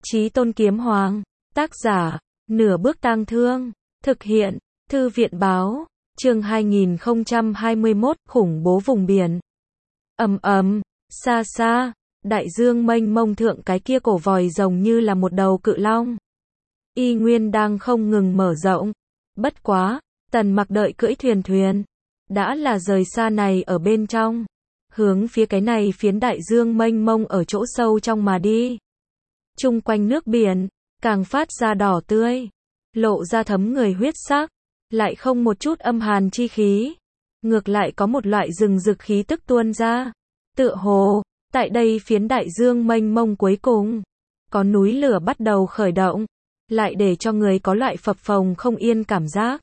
Chí Tôn Kiếm Hoàng, tác giả, Nửa Bước Tang Thương, thực hiện, Thư viện báo, chương 2021, khủng bố vùng biển. Ầm ầm, xa xa, đại dương mênh mông thượng cái kia cổ vòi rồng như là một đầu cự long. Y nguyên đang không ngừng mở rộng. Bất quá, Tần Mặc đợi cưỡi thuyền, đã là rời xa này ở bên trong, hướng phía cái này phiến đại dương mênh mông ở chỗ sâu trong mà đi. Chung quanh nước biển, càng phát ra đỏ tươi, lộ ra thấm người huyết sắc, lại không một chút âm hàn chi khí, ngược lại có một loại rừng rực khí tức tuôn ra. Tựa hồ, tại đây phiến đại dương mênh mông cuối cùng, có núi lửa bắt đầu khởi động, lại để cho người có loại phập phồng không yên cảm giác.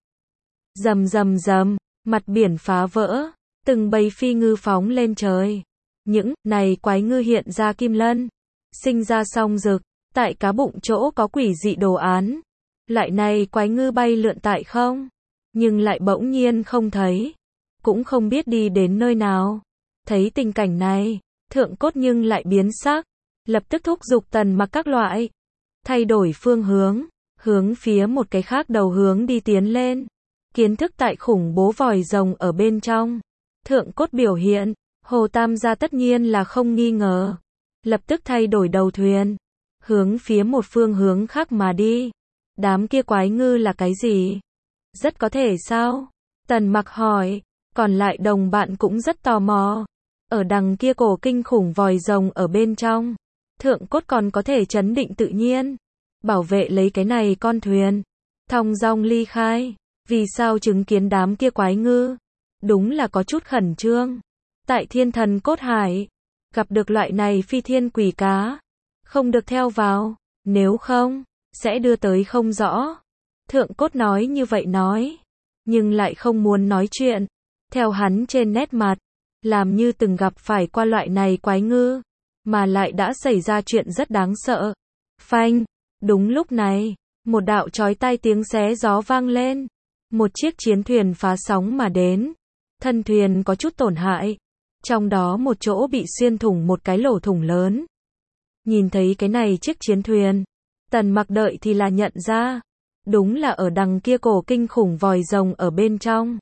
Rầm rầm rầm, mặt biển phá vỡ, từng bầy phi ngư phóng lên trời. Những này quái ngư hiện ra kim lân, sinh ra song rực, tại cá bụng chỗ có quỷ dị đồ án. Lại này quái ngư bay lượn tại không, nhưng lại bỗng nhiên không thấy, cũng không biết đi đến nơi nào. Thấy tình cảnh này, Thượng Cốt nhưng lại biến sắc, lập tức thúc giục Tần Mặc các loại, thay đổi phương hướng phía một cái khác đầu hướng đi tiến lên. Kiến thức tại khủng bố vòi rồng ở bên trong, Thượng Cốt biểu hiện, Hồ Tam gia tất nhiên là không nghi ngờ, lập tức thay đổi đầu thuyền, hướng phía một phương hướng khác mà đi. Đám kia quái ngư là cái gì? Rất có thể sao? Tần Mặc hỏi, còn lại đồng bạn cũng rất tò mò. Ở đằng kia cổ kinh khủng vòi rồng ở bên trong, Thượng Cốt còn có thể trấn định tự nhiên, bảo vệ lấy cái này con thuyền, thong dong ly khai. Vì sao chứng kiến đám kia quái ngư? Đúng là có chút khẩn trương. Tại Thiên Thần Cốt Hải, gặp được loại này phi thiên quỷ cá, không được theo vào, nếu không, sẽ đưa tới không rõ. Thượng Cốt nói như vậy nói, nhưng lại không muốn nói chuyện. Theo hắn trên nét mặt, làm như từng gặp phải qua loại này quái ngư, mà lại đã xảy ra chuyện rất đáng sợ. Phanh, đúng lúc này, một đạo chói tai tiếng xé gió vang lên. Một chiếc chiến thuyền phá sóng mà đến, thân thuyền có chút tổn hại, trong đó một chỗ bị xuyên thủng một cái lỗ thủng lớn. Nhìn thấy cái này chiếc chiến thuyền, Tần Mặc đợi thì là nhận ra, đúng là ở đằng kia cổ kinh khủng vòi rồng ở bên trong,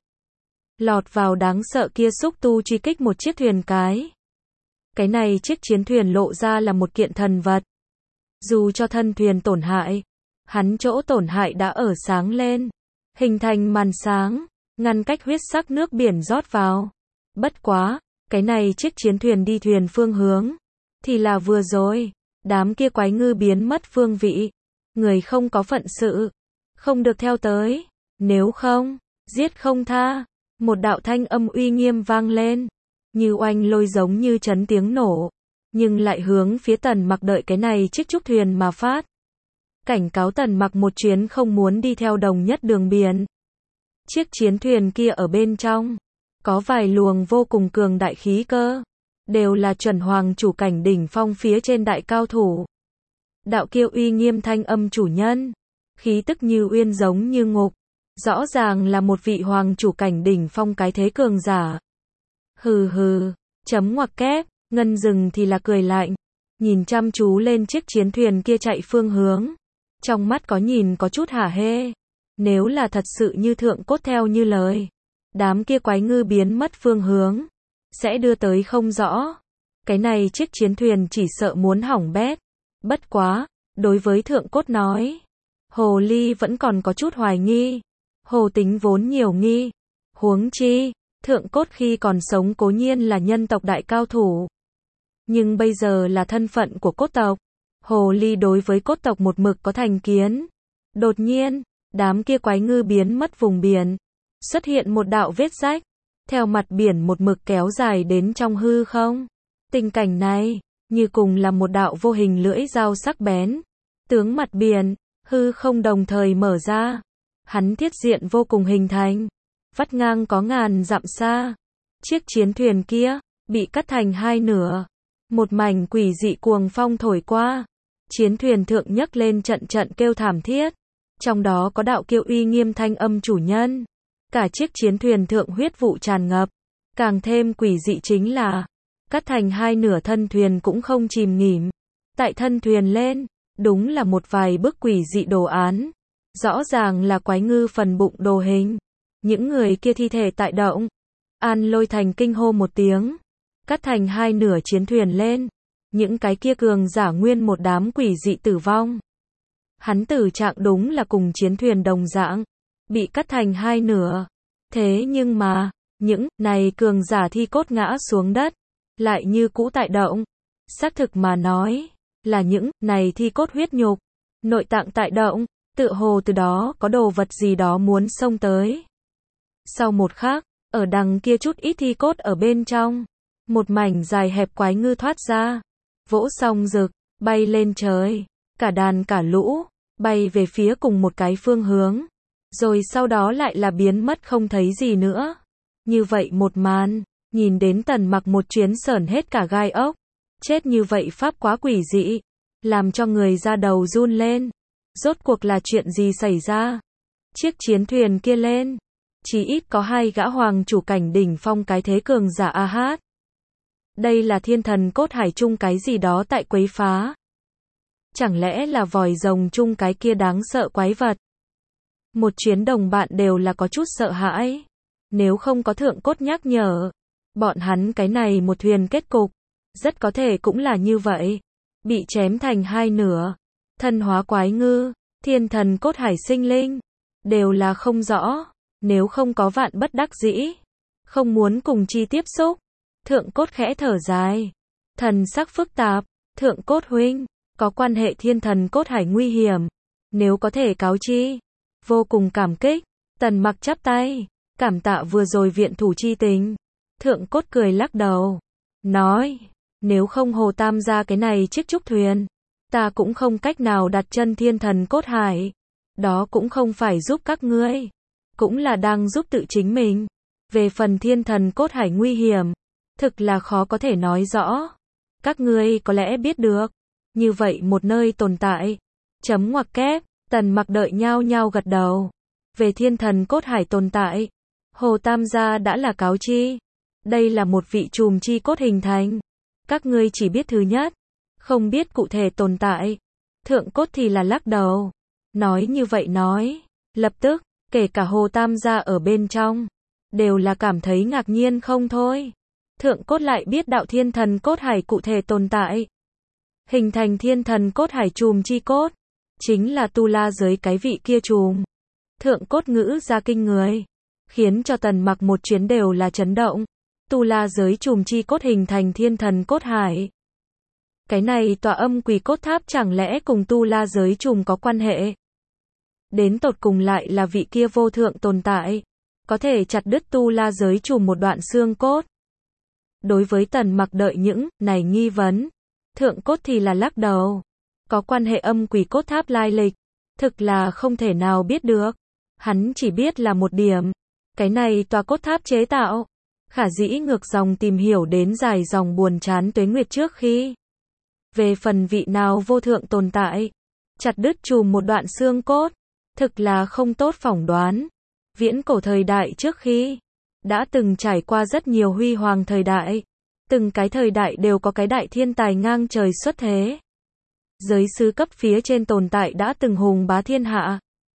lọt vào đáng sợ kia xúc tu truy kích một chiếc thuyền cái. Cái này chiếc chiến thuyền lộ ra là một kiện thần vật. Dù cho thân thuyền tổn hại, hắn chỗ tổn hại đã ở sáng lên, hình thành màn sáng, ngăn cách huyết sắc nước biển rót vào. Bất quá, cái này chiếc chiến thuyền đi thuyền phương hướng, thì là vừa rồi, đám kia quái ngư biến mất phương vị. Người không có phận sự, không được theo tới, nếu không, giết không tha. Một đạo thanh âm uy nghiêm vang lên, như oanh lôi giống như chấn tiếng nổ, nhưng lại hướng phía Tần Mặc đợi cái này chiếc trúc thuyền mà phát. Cảnh cáo Tần Mặc một chuyến không muốn đi theo đồng nhất đường biển. Chiếc chiến thuyền kia ở bên trong, có vài luồng vô cùng cường đại khí cơ, đều là chuẩn hoàng chủ cảnh đỉnh phong phía trên đại cao thủ. Đạo kia uy nghiêm thanh âm chủ nhân, khí tức như uyên giống như ngục, rõ ràng là một vị hoàng chủ cảnh đỉnh phong cái thế cường giả. Hừ hừ, chấm ngoặc kép, Ngân Rừng thì là cười lạnh, nhìn chăm chú lên chiếc chiến thuyền kia chạy phương hướng. Trong mắt có nhìn có chút hả hê. Nếu là thật sự như Thượng Cốt theo như lời, đám kia quái ngư biến mất phương hướng, sẽ đưa tới không rõ. Cái này chiếc chiến thuyền chỉ sợ muốn hỏng bét. Bất quá, đối với Thượng Cốt nói, Hồ Ly vẫn còn có chút hoài nghi. Hồ tính vốn nhiều nghi. Huống chi, Thượng Cốt khi còn sống cố nhiên là nhân tộc đại cao thủ, nhưng bây giờ là thân phận của cốt tộc. Hồ Ly đối với cốt tộc một mực có thành kiến. Đột nhiên, đám kia quái ngư biến mất vùng biển, xuất hiện một đạo vết rách, theo mặt biển một mực kéo dài đến trong hư không. Tình cảnh này, như cùng là một đạo vô hình lưỡi dao sắc bén, tướng mặt biển, hư không đồng thời mở ra. Hắn thiết diện vô cùng hình thành, vắt ngang có ngàn dặm xa. Chiếc chiến thuyền kia, bị cắt thành hai nửa. Một mảnh quỷ dị cuồng phong thổi qua. Chiến thuyền thượng nhấc lên trận trận kêu thảm thiết. Trong đó có đạo kêu uy nghiêm thanh âm chủ nhân. Cả chiếc chiến thuyền thượng huyết vụ tràn ngập. Càng thêm quỷ dị chính là, cắt thành hai nửa thân thuyền cũng không chìm nghỉm. Tại thân thuyền lên, đúng là một vài bức quỷ dị đồ án. Rõ ràng là quái ngư phần bụng đồ hình. Những người kia thi thể tại động. An Lôi Thành kinh hô một tiếng. Cắt thành hai nửa chiến thuyền lên. Những cái kia cường giả nguyên một đám quỷ dị tử vong. Hắn tử trạng đúng là cùng chiến thuyền đồng dạng. Bị cắt thành hai nửa. Thế nhưng mà, những này cường giả thi cốt ngã xuống đất. Lại như cũ tại động. Xác thực mà nói, là những này thi cốt huyết nhục. Nội tạng tại động. Tự hồ từ đó có đồ vật gì đó muốn xông tới. Sau một khắc, ở đằng kia chút ít thi cốt ở bên trong. Một mảnh dài hẹp quái ngư thoát ra. Vỗ song rực, bay lên trời. Cả đàn cả lũ, bay về phía cùng một cái phương hướng. Rồi sau đó lại là biến mất không thấy gì nữa. Như vậy một màn, nhìn đến Tần Mặc một chuyến sởn hết cả gai ốc. Chết như vậy pháp quá quỷ dị. Làm cho người da đầu run lên. Rốt cuộc là chuyện gì xảy ra? Chiếc chiến thuyền kia lên. Chỉ ít có hai gã hoàng chủ cảnh đỉnh phong cái thế cường giả a hát. Đây là thiên thần cốt hải chung cái gì đó tại quấy phá. Chẳng lẽ là vòi rồng chung cái kia đáng sợ quái vật? Một chuyến đồng bạn đều là có chút sợ hãi. Nếu không có thượng cốt nhắc nhở, bọn hắn cái này một thuyền kết cục, rất có thể cũng là như vậy. Bị chém thành hai nửa. Thân hóa quái ngư, thiên thần cốt hải sinh linh, đều là không rõ. Nếu không có vạn bất đắc dĩ, không muốn cùng chi tiếp xúc. Thượng cốt khẽ thở dài. Thần sắc phức tạp. Thượng cốt huynh, có quan hệ thiên thần cốt hải nguy hiểm. Nếu có thể cáo chi, vô cùng cảm kích. Tần Mặc chắp tay, cảm tạ vừa rồi viện thủ chi tình. Thượng cốt cười lắc đầu, nói, nếu không Hồ Tam gia cái này chiếc trúc thuyền, ta cũng không cách nào đặt chân thiên thần cốt hải. Đó cũng không phải giúp các ngươi, cũng là đang giúp tự chính mình. Về phần thiên thần cốt hải nguy hiểm, thực là khó có thể nói rõ. Các ngươi có lẽ biết được, như vậy một nơi tồn tại. Chấm ngoặc kép, Tần Mặc đợi nhao nhao gật đầu. Về thiên thần cốt hải tồn tại, Hồ Tam gia đã là cáo chi. Đây là một vị trùm chi cốt hình thành. Các ngươi chỉ biết thứ nhất, không biết cụ thể tồn tại. Thượng cốt thì là lắc đầu. Nói như vậy nói, lập tức, kể cả Hồ Tam gia ở bên trong, đều là cảm thấy ngạc nhiên không thôi. Thượng cốt lại biết đạo thiên thần cốt hải cụ thể tồn tại. Hình thành thiên thần cốt hải trùm chi cốt, chính là tu la giới cái vị kia trùm. Thượng cốt ngữ ra kinh người, khiến cho Tần Mặc một chuyến đều là chấn động. Tu la giới trùm chi cốt hình thành thiên thần cốt hải. Cái này tòa âm quỷ cốt tháp chẳng lẽ cùng tu la giới trùm có quan hệ? Đến tột cùng lại là vị kia vô thượng tồn tại, có thể chặt đứt tu la giới trùm một đoạn xương cốt. Đối với Tần Mặc đợi những này nghi vấn, thượng cốt thì là lắc đầu. Có quan hệ âm quỷ cốt tháp lai lịch, thực là không thể nào biết được. Hắn chỉ biết là một điểm, cái này tòa cốt tháp chế tạo, khả dĩ ngược dòng tìm hiểu đến dài dòng buồn chán tuế nguyệt trước khi. Về phần vị nào vô thượng tồn tại, chặt đứt chùm một đoạn xương cốt, thực là không tốt phỏng đoán. Viễn cổ thời đại trước khi, đã từng trải qua rất nhiều huy hoàng thời đại. Từng cái thời đại đều có cái đại thiên tài ngang trời xuất thế. Giới sứ cấp phía trên tồn tại đã từng hùng bá thiên hạ.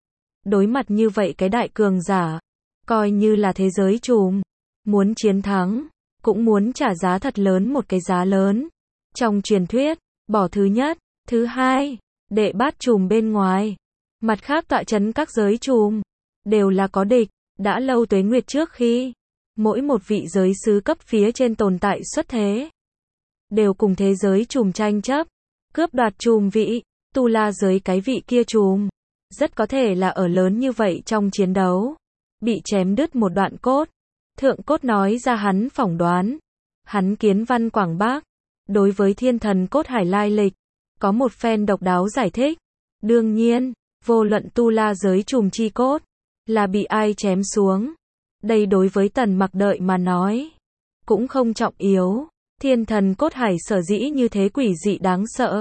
Đối mặt như vậy cái đại cường giả, coi như là thế giới trùm, muốn chiến thắng, cũng muốn trả giá thật lớn một cái giá lớn. Trong truyền thuyết, bỏ thứ nhất, thứ hai, đệ bát trùm bên ngoài. Mặt khác tọa chấn các giới trùm, đều là có địch, đã lâu tuế nguyệt trước khi. Mỗi một vị giới sứ cấp phía trên tồn tại xuất thế, đều cùng thế giới trùm tranh chấp, cướp đoạt trùm vị. Tu la giới cái vị kia trùm, rất có thể là ở lớn như vậy trong chiến đấu, bị chém đứt một đoạn cốt. Thượng cốt nói ra hắn phỏng đoán. Hắn kiến văn quảng bác, đối với thiên thần cốt hải lai lịch, có một phen độc đáo giải thích. Đương nhiên, vô luận tu la giới trùm chi cốt, là bị ai chém xuống. Đây đối với Tần Mặc đợi mà nói, cũng không trọng yếu. Thiên thần cốt hải sở dĩ như thế quỷ dị đáng sợ.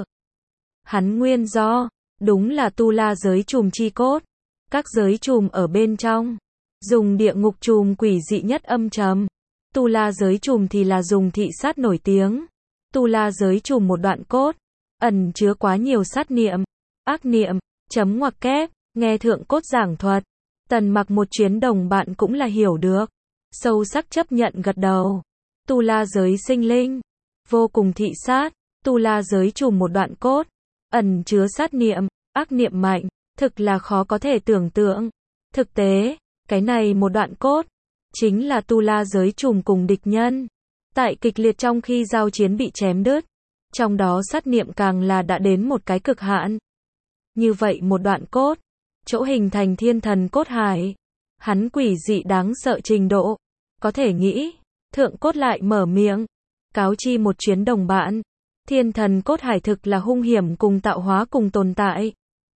Hắn nguyên do, đúng là tu la giới trùm chi cốt. Các giới trùm ở bên trong, dùng địa ngục trùm quỷ dị nhất âm trầm. Tu la giới trùm thì là dùng thị sát nổi tiếng. Tu la giới trùm một đoạn cốt, ẩn chứa quá nhiều sát niệm, ác niệm, chấm ngoặc kép, nghe thượng cốt giảng thuật. Tần Mặc một chuyến đồng bạn cũng là hiểu được. Sâu sắc chấp nhận gật đầu. Tu la giới sinh linh, vô cùng thị sát, tu la giới trùm một đoạn cốt, ẩn chứa sát niệm, ác niệm mạnh, thực là khó có thể tưởng tượng. Thực tế, cái này một đoạn cốt, chính là tu la giới trùm cùng địch nhân. Tại kịch liệt trong khi giao chiến bị chém đứt, trong đó sát niệm càng là đã đến một cái cực hạn. Như vậy một đoạn cốt, chỗ hình thành thiên thần cốt hải, hắn quỷ dị đáng sợ trình độ, có thể nghĩ, thượng cốt lại mở miệng, cáo chi một chuyến đồng bạn, thiên thần cốt hải thực là hung hiểm cùng tạo hóa cùng tồn tại.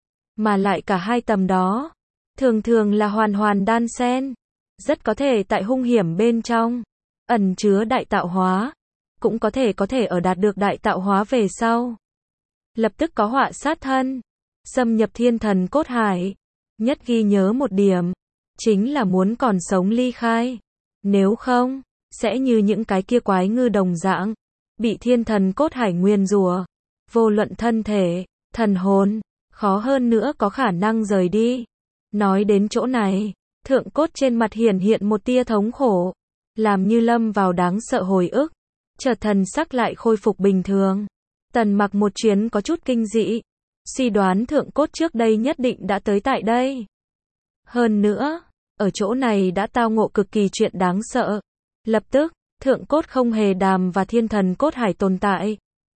Mà lại cả hai tầm đó, thường thường là hoàn hoàn đan xen, rất có thể tại hung hiểm bên trong, ẩn chứa đại tạo hóa, cũng có thể ở đạt được đại tạo hóa về sau. Lập tức có họa sát thân, xâm nhập thiên thần cốt hải, nhất ghi nhớ một điểm, chính là muốn còn sống ly khai. Nếu không, sẽ như những cái kia quái ngư đồng dạng, bị thiên thần cốt hải nguyền rủa, vô luận thân thể, thần hồn, khó hơn nữa có khả năng rời đi. Nói đến chỗ này, thượng cốt trên mặt hiện một tia thống khổ, làm như lâm vào đáng sợ hồi ức, chợt thần sắc lại khôi phục bình thường. Tần Mặc một chuyến có chút kinh dị, suy đoán thượng cốt trước đây nhất định đã tới tại đây. Hơn nữa, ở chỗ này đã tao ngộ cực kỳ chuyện đáng sợ. Lập tức, thượng cốt không hề đàm và thiên thần cốt hải tồn tại,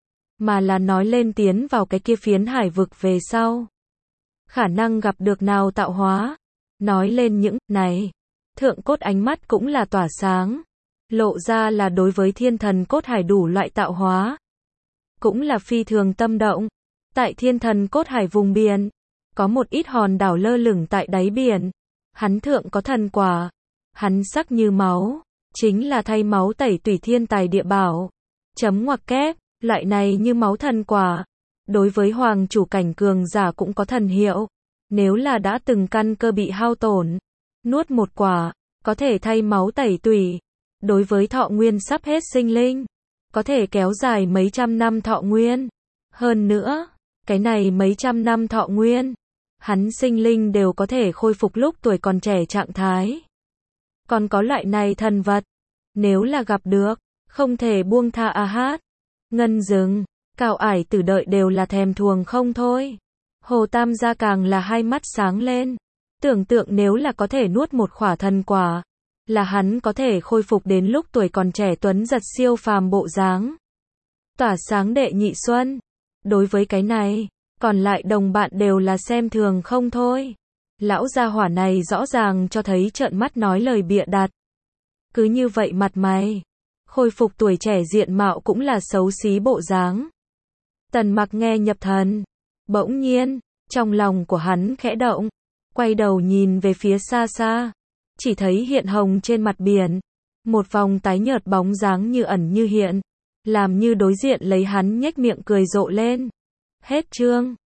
mà là nói lên tiến vào cái kia phiến hải vực về sau. Khả năng gặp được nào tạo hóa. Nói lên những này, thượng cốt ánh mắt cũng là tỏa sáng. Lộ ra là đối với thiên thần cốt hải đủ loại tạo hóa. Cũng là phi thường tâm động. Tại thiên thần cốt hải vùng biển, có một ít hòn đảo lơ lửng tại đáy biển. Hắn thượng có thần quả. Hắn sắc như máu, chính là thay máu tẩy tùy thiên tài địa bảo. Chấm ngoặc kép, loại này như máu thần quả. Đối với hoàng chủ cảnh cường giả cũng có thần hiệu. Nếu là đã từng căn cơ bị hao tổn, nuốt một quả, có thể thay máu tẩy tủy. Đối với thọ nguyên sắp hết sinh linh, có thể kéo dài mấy trăm năm thọ nguyên. Hơn nữa, cái này mấy trăm năm thọ nguyên, hắn sinh linh đều có thể khôi phục lúc tuổi còn trẻ trạng thái. Còn có loại này thần vật, nếu là gặp được, không thể buông tha a hát. Ngân rừng, Cao Ải Tử đợi đều là thèm thuồng không thôi. Hồ Tam gia càng là hai mắt sáng lên. Tưởng tượng nếu là có thể nuốt một khỏa thần quả, là hắn có thể khôi phục đến lúc tuổi còn trẻ tuấn giật siêu phàm bộ dáng. Tỏa sáng đệ nhị xuân. Đối với cái này, còn lại đồng bạn đều là xem thường không thôi. Lão gia hỏa này rõ ràng cho thấy trợn mắt nói lời bịa đặt. Cứ như vậy mặt mày, khôi phục tuổi trẻ diện mạo cũng là xấu xí bộ dáng. Tần Mặc nghe nhập thần. Bỗng nhiên, trong lòng của hắn khẽ động, quay đầu nhìn về phía xa xa, chỉ thấy hiện hồng trên mặt biển, một vòng tái nhợt bóng dáng như ẩn như hiện, làm như đối diện lấy hắn nhếch miệng cười rộ lên. Hết chương.